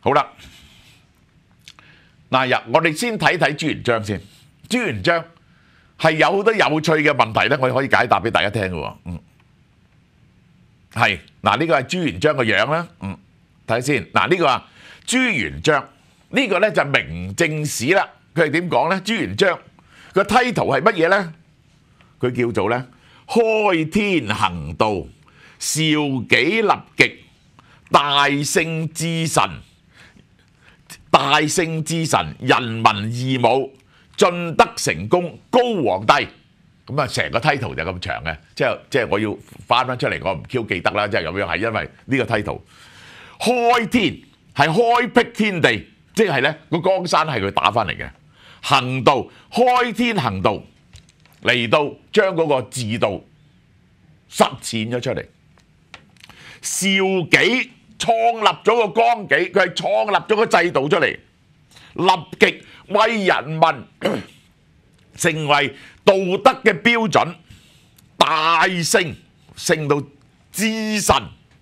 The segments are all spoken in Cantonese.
好啦，嗱我哋先睇睇朱元璋先。朱元璋係有好多有趣嘅問題咧，我哋可以解答俾大家聽嘅喎。係嗱，呢個係朱元璋嘅樣啦。睇下先。嗱呢個啊朱元璋呢個咧就係明正史啦。佢係點講咧？朱元璋個 title 係乜嘢咧？佢叫做咧開天行道，兆紀立極，大聖之神，大聖之神，人民義武，進德成功，高皇帝。咁啊，成個 title 就咁長嘅，即係我要翻出嚟，我唔 Q 記得啦，即係咁樣，係因為呢個 title 開天係開闢天地，即係咧個江山係佢打翻嚟嘅。行道開天行道嚟到將嗰個治道實踐咗出嚟。兆紀創立咗個綱紀，佢係創立咗個制度出嚟，立極為人民成為道德嘅標準，大聖聖到之神，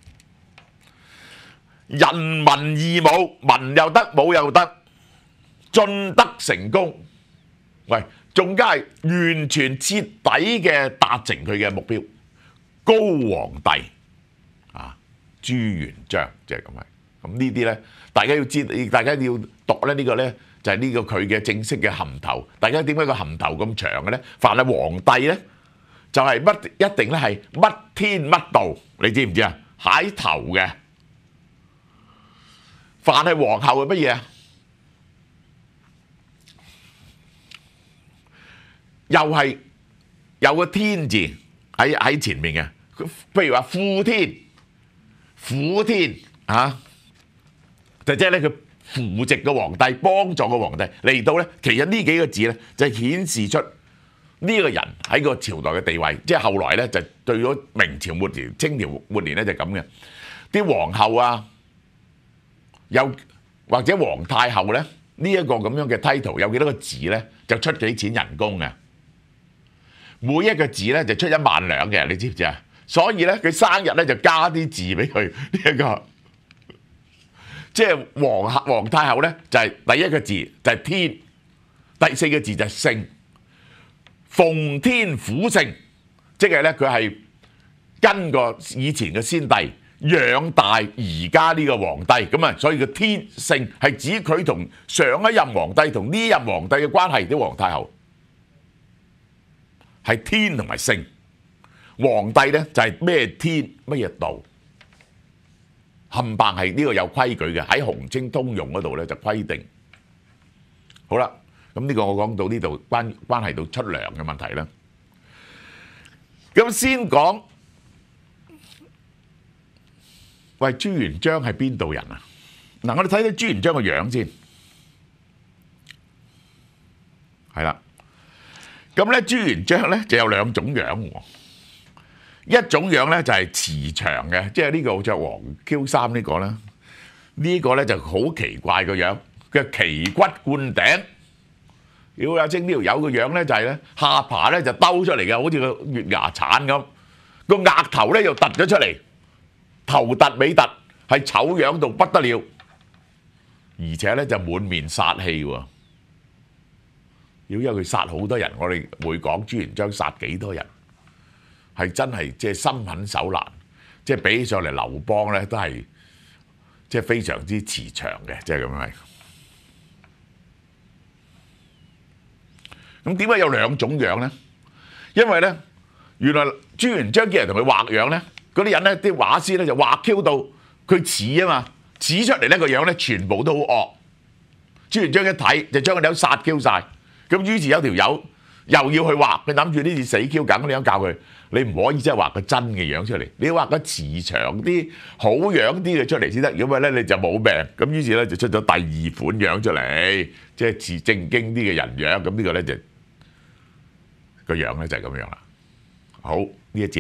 人民義武，民又得，武又得，進德成功。喂，仲加係完全徹底嘅達成佢嘅目標，高皇帝啊，朱元璋就係咁係。咁呢啲咧，大家要知，大家要讀咧呢個咧。就係呢個佢嘅正式嘅含頭，大家點解個含頭咁長嘅咧？凡係皇帝咧，就係乜一定咧係乜天乜道，你知唔知啊？喺頭嘅。凡係皇后係乜嘢啊？又係有個天字喺前面嘅，譬如話副天、輔天啊，就即係咧佢。扶植個皇帝，幫助個皇帝嚟到咧，其實呢幾個字咧就顯示出呢個人喺個朝代嘅地位。即係後來咧就對咗明朝末年、清朝末年咧就咁嘅。啲皇后啊，有或者皇太后咧，呢一個咁樣嘅 title 有幾多個字咧，就出幾錢人工嘅。每一個字咧就出1萬兩嘅，你知唔知啊？所以咧佢生日咧就加啲字俾佢呢一個。即係皇太后咧，就係第一個字就係天，第4個字就係聖，奉天府聖，即係咧佢係跟個以前嘅先帝養大而家呢個皇帝，咁啊，所以個天聖係指佢同上一任皇帝同呢任皇帝嘅關係。啲皇太后係天同埋聖，皇帝咧就係咩天乜嘢道。冚唪唥係呢個有規矩嘅，喺《洪清通用》嗰度咧就規定。好啦，咁呢個我講到呢度關係到出糧嘅問題啦。咁先講，喂，朱元璋係邊度人啊？嗱，我哋睇睇朱元璋個樣先，係啦。咁咧朱元璋咧就有2種樣喎。一種樣咧就係慈祥嘅，即係呢個着黃 Q 衫呢個啦。呢個咧就好奇怪個樣，佢係奇骨灌頂。妖阿晶呢條友個樣咧就係咧下巴咧就兜出嚟嘅，好似個月牙鏟咁。個額頭咧又突咗出嚟，頭突尾突，係醜樣到不得了。而且咧就滿面殺氣喎。因為佢殺好多人，我哋會講朱元璋殺幾多人。係真係即係心狠手辣，即係比起上嚟劉邦咧都係即係非常之慈祥嘅，即係咁樣。咁點解有2種樣咧？因為咧原來朱元璋叫人同佢畫樣咧，嗰啲人咧啲畫師咧就畫 Q 到佢似啊嘛，似出嚟咧個樣咧全部都好惡。朱元璋一睇就將佢哋都殺 Q 晒，咁於是有條友又要去畫，佢諗住呢次死 Q 梗，你樣教佢。你唔可以即係畫個真嘅樣出嚟，你要畫個慈祥啲、好樣啲嘅出嚟先得。如果唔係咧，你就冇命。咁於是咧就出咗第2款樣出嚟，即係似正經啲嘅人樣。咁呢個咧就個樣咧就係咁樣啦。好，呢一節。